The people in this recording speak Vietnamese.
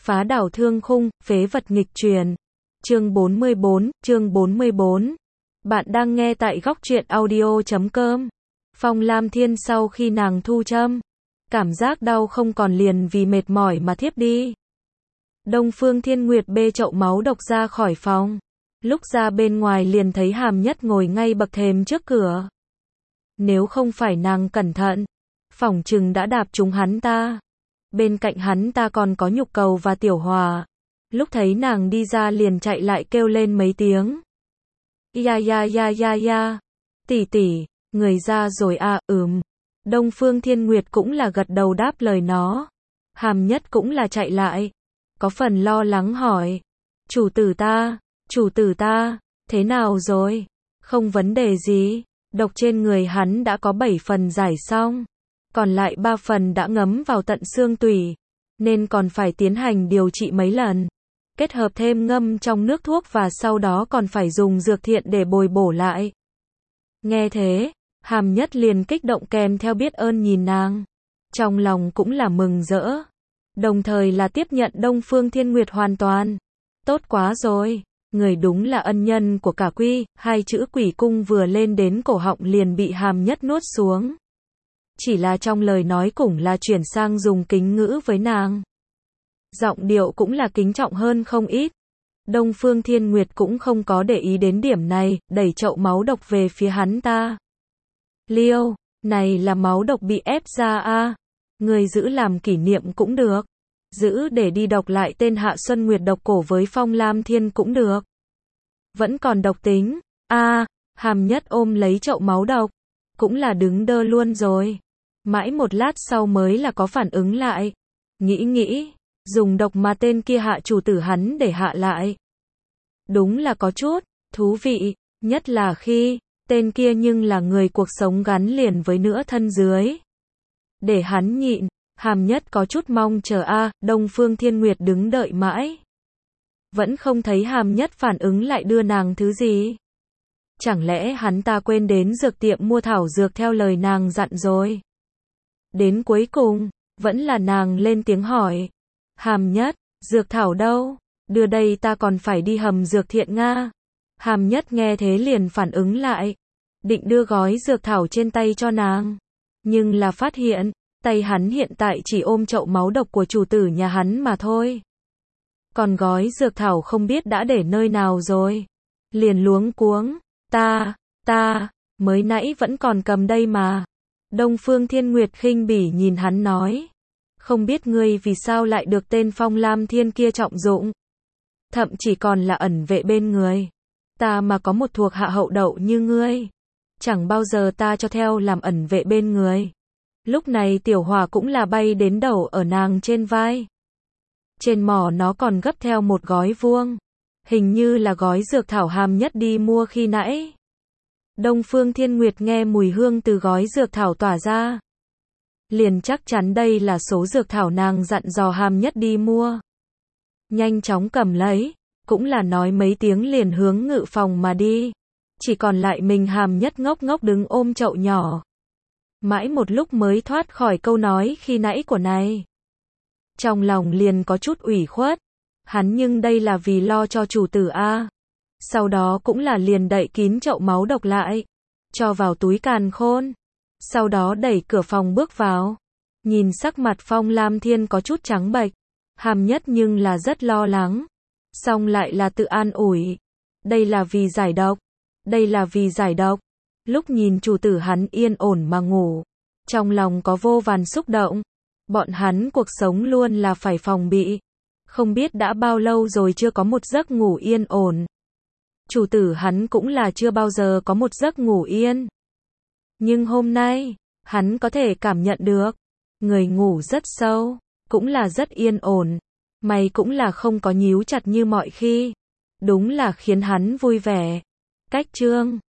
Phá đảo thương khung, phế vật nghịch truyền. Chương 44. Bạn đang nghe tại góc truyện audio.com. Phong Lam Thiên sau khi nàng thu châm, cảm giác đau không còn liền vì mệt mỏi mà thiếp đi. Đông Phương Thiên Nguyệt bê chậu máu độc ra khỏi phòng. Lúc ra bên ngoài liền thấy Hàm Nhất ngồi ngay bậc thềm trước cửa. Nếu không phải nàng cẩn thận, phỏng chừng đã đạp trúng hắn ta. Bên cạnh hắn ta còn có Nhục Cầu và Tiểu Hòa. Lúc thấy nàng đi ra liền chạy lại kêu lên mấy tiếng. Ya. Tỷ tỷ, người ra rồi à, Đông Phương Thiên Nguyệt cũng là gật đầu đáp lời nó. Hàm Nhất cũng là chạy lại. Có phần lo lắng hỏi. Chủ tử ta, thế nào rồi? Không vấn đề gì. Độc trên người hắn đã có 7 phần giải xong. Còn lại 3 phần đã ngấm vào tận xương tủy. Nên còn phải tiến hành điều trị mấy lần. Kết hợp thêm ngâm trong nước thuốc và sau đó còn phải dùng dược thiện để bồi bổ lại. Nghe thế, Hàm Nhất liền kích động kèm theo biết ơn nhìn nàng. Trong lòng cũng là mừng rỡ. Đồng thời là tiếp nhận Đông Phương Thiên Nguyệt hoàn toàn. Tốt quá rồi, người đúng là ân nhân của cả quy. 2 chữ Quỷ Cung vừa lên đến cổ họng liền bị Hàm Nhất nuốt xuống. Chỉ là trong lời nói cũng là chuyển sang dùng kính ngữ với nàng. Giọng điệu cũng là kính trọng hơn không ít. Đông Phương Thiên Nguyệt cũng không có để ý đến điểm này, đẩy chậu máu độc về phía hắn ta. Liêu, này là máu độc bị ép ra à? Người giữ làm kỷ niệm cũng được. Giữ để đi đọc lại tên Hạ Xuân Nguyệt độc cổ với Phong Lam Thiên cũng được. Vẫn còn độc tính. Hàm Nhất ôm lấy chậu máu độc. Cũng là đứng đơ luôn rồi. Mãi một lát sau mới là có phản ứng lại. Nghĩ, dùng độc mà tên kia hạ chủ tử hắn để hạ lại. Đúng là có chút thú vị, nhất là khi tên kia nhưng là người cuộc sống gắn liền với nửa thân dưới. Để hắn nhịn, Hàm Nhất có chút mong chờ Đông Phương Thiên Nguyệt đứng đợi mãi. Vẫn không thấy Hàm Nhất phản ứng lại đưa nàng thứ gì. Chẳng lẽ hắn ta quên đến dược tiệm mua thảo dược theo lời nàng dặn rồi. Đến cuối cùng, vẫn là nàng lên tiếng hỏi. Hàm Nhất, dược thảo đâu? Đưa đây ta còn phải đi hầm dược thiện Nga. Hàm Nhất nghe thế liền phản ứng lại. Định đưa gói dược thảo trên tay cho nàng. Nhưng là phát hiện, tay hắn hiện tại chỉ ôm chậu máu độc của chủ tử nhà hắn mà thôi. Còn gói dược thảo không biết đã để nơi nào rồi. Liền luống cuống. Ta, mới nãy vẫn còn cầm đây mà. Đông Phương Thiên Nguyệt khinh bỉ nhìn hắn nói. Không biết ngươi vì sao lại được tên Phong Lam Thiên kia trọng dụng. Thậm chỉ còn là ẩn vệ bên người. Ta mà có một thuộc hạ hậu đậu như ngươi. Chẳng bao giờ ta cho theo làm ẩn vệ bên người. Lúc này Tiểu Hòa cũng là bay đến đầu ở nàng trên vai. Trên mỏ nó còn gấp theo một gói vuông. Hình như là gói dược thảo Hàm Nhất đi mua khi nãy. Đông Phương Thiên Nguyệt nghe mùi hương từ gói dược thảo tỏa ra. Liền chắc chắn đây là số dược thảo nàng dặn dò Hàm Nhất đi mua. Nhanh chóng cầm lấy, cũng là nói mấy tiếng liền hướng ngự phòng mà đi. Chỉ còn lại mình Hàm Nhất ngốc ngốc đứng ôm chậu nhỏ. Mãi một lúc mới thoát khỏi câu nói khi nãy của này. Trong lòng liền có chút ủy khuất. Hắn nhưng đây là vì lo cho chủ tử Sau đó cũng là liền đậy kín chậu máu độc lại. Cho vào túi càn khôn. Sau đó đẩy cửa phòng bước vào. Nhìn sắc mặt Phong Lam Thiên có chút trắng bệch. Hàm Nhất nhưng là rất lo lắng. Xong lại là tự an ủi. Đây là vì giải độc. Lúc nhìn chủ tử hắn yên ổn mà ngủ. Trong lòng có vô vàn xúc động. Bọn hắn cuộc sống luôn là phải phòng bị. Không biết đã bao lâu rồi chưa có một giấc ngủ yên ổn. Chủ tử hắn cũng là chưa bao giờ có một giấc ngủ yên. Nhưng hôm nay, hắn có thể cảm nhận được. Người ngủ rất sâu, cũng là rất yên ổn. Mày cũng là không có nhíu chặt như mọi khi. Đúng là khiến hắn vui vẻ. Cách chương